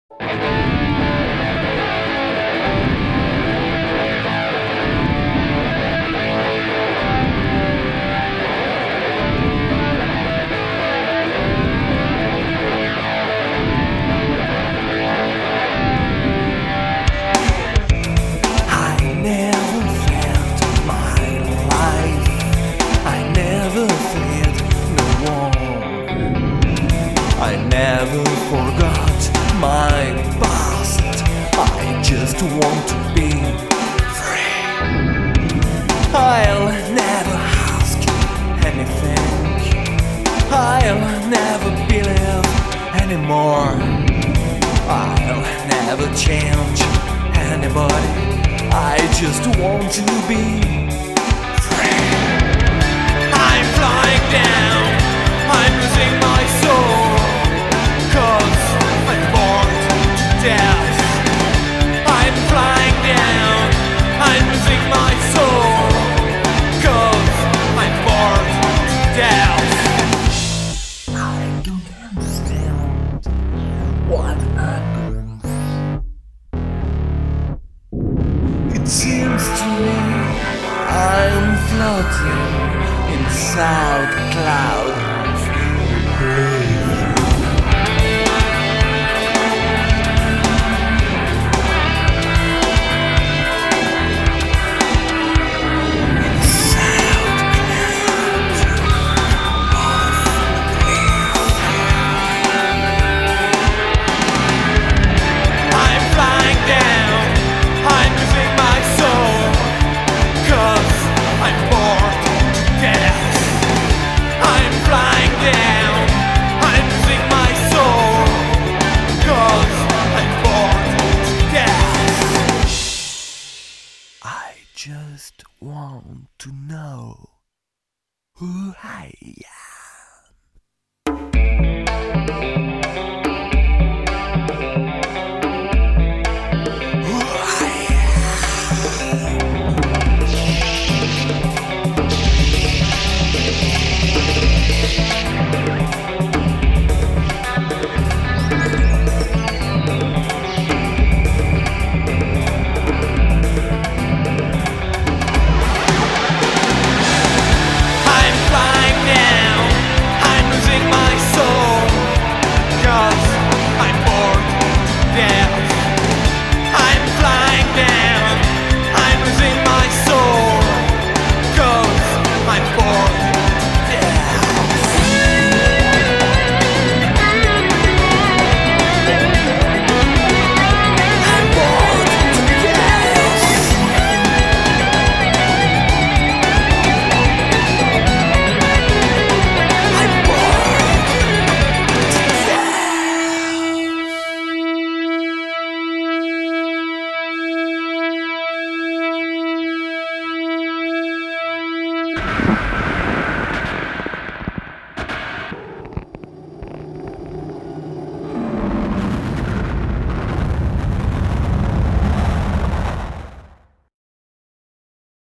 I never forgot my past. I just want to be free. I'll never ask anything. I'll never believe anymore. I'll never change anybody. I just want to be free. I'm flying down. I'm losing my soul. It seems to me I'm floating inside a cloud of breath. Just want to know who I am.